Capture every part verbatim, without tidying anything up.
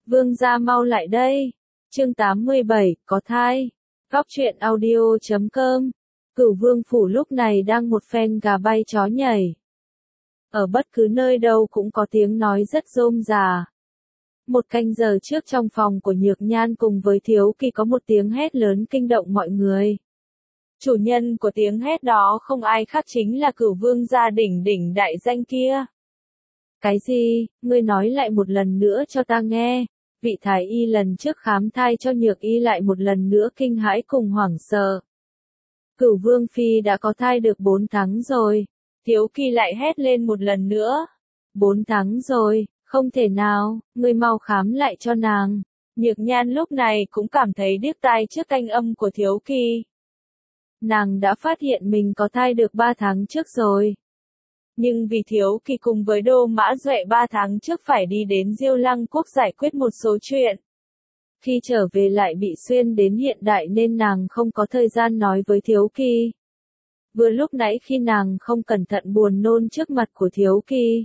Vương gia mau lại đây. Chương tám mươi bảy, có thai. Góc truyện audio chấm com. Cửu vương phủ lúc này đang một phen gà bay chó nhảy. Ở bất cứ nơi đâu cũng có tiếng nói rất rôm rà. Một canh giờ trước trong phòng của Nhược Nhan cùng với Thiếu Kỳ có một tiếng hét lớn kinh động mọi người. Chủ nhân của tiếng hét đó không ai khác chính là Cửu vương gia đỉnh đỉnh đại danh kia. Cái gì, ngươi nói lại một lần nữa cho ta nghe. Vị thái y lần trước khám thai cho Nhược y lại một lần nữa kinh hãi cùng hoảng sợ. Cửu vương phi đã có thai được bốn tháng rồi. Thiếu Kỳ lại hét lên một lần nữa. Bốn tháng rồi, không thể nào, ngươi mau khám lại cho nàng. Nhược Nhan lúc này cũng cảm thấy điếc tai trước thanh âm của Thiếu Kỳ. Nàng đã phát hiện mình có thai được ba tháng trước rồi. Nhưng vì Thiếu Kỳ cùng với Đô Mã Duệ ba tháng trước phải đi đến Diêu Lăng Quốc giải quyết một số chuyện. Khi trở về lại bị xuyên đến hiện đại nên nàng không có thời gian nói với Thiếu Kỳ. Vừa lúc nãy khi nàng không cẩn thận buồn nôn trước mặt của Thiếu Kỳ.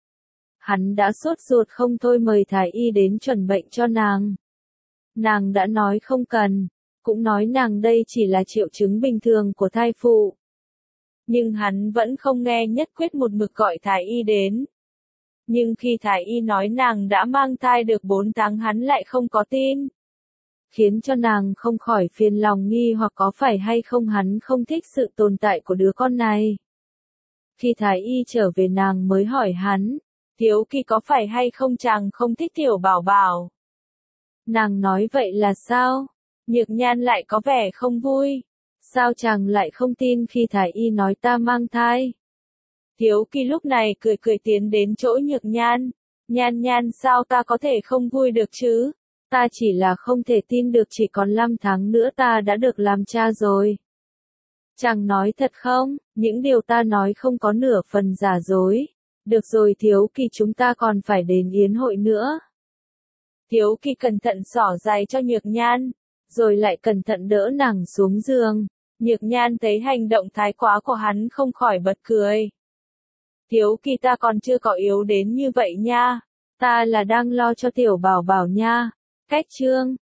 Hắn đã sốt ruột không thôi mời thái y đến chuẩn bệnh cho nàng. Nàng đã nói không cần, cũng nói nàng đây chỉ là triệu chứng bình thường của thai phụ. Nhưng hắn vẫn không nghe, nhất quyết một mực gọi thái y đến. Nhưng khi thái y nói nàng đã mang thai được bốn tháng hắn lại không có tin. Khiến cho nàng không khỏi phiền lòng nghi hoặc có phải hay không hắn không thích sự tồn tại của đứa con này. Khi thái y trở về nàng mới hỏi hắn, Thiếu Kỳ có phải hay không chàng không thích tiểu bảo bảo. Nàng nói vậy là sao? Nhược Nhan lại có vẻ không vui. Sao chàng lại không tin khi thái y nói ta mang thai? Thiếu Kỳ lúc này cười cười tiến đến chỗ Nhược Nhan. Nhan Nhan sao ta có thể không vui được chứ? Ta chỉ là không thể tin được chỉ còn năm tháng nữa ta đã được làm cha rồi. Chàng nói thật không? Những điều ta nói không có nửa phần giả dối. Được rồi Thiếu Kỳ, chúng ta còn phải đến yến hội nữa. Thiếu Kỳ cẩn thận xỏ giày cho Nhược Nhan, rồi lại cẩn thận đỡ nàng xuống giường. Nhược Nhan thấy hành động thái quá của hắn không khỏi bật cười. Thiếu Kỳ, ta còn chưa có yếu đến như vậy nha. Ta là đang lo cho tiểu bảo bảo nha. Cách chương,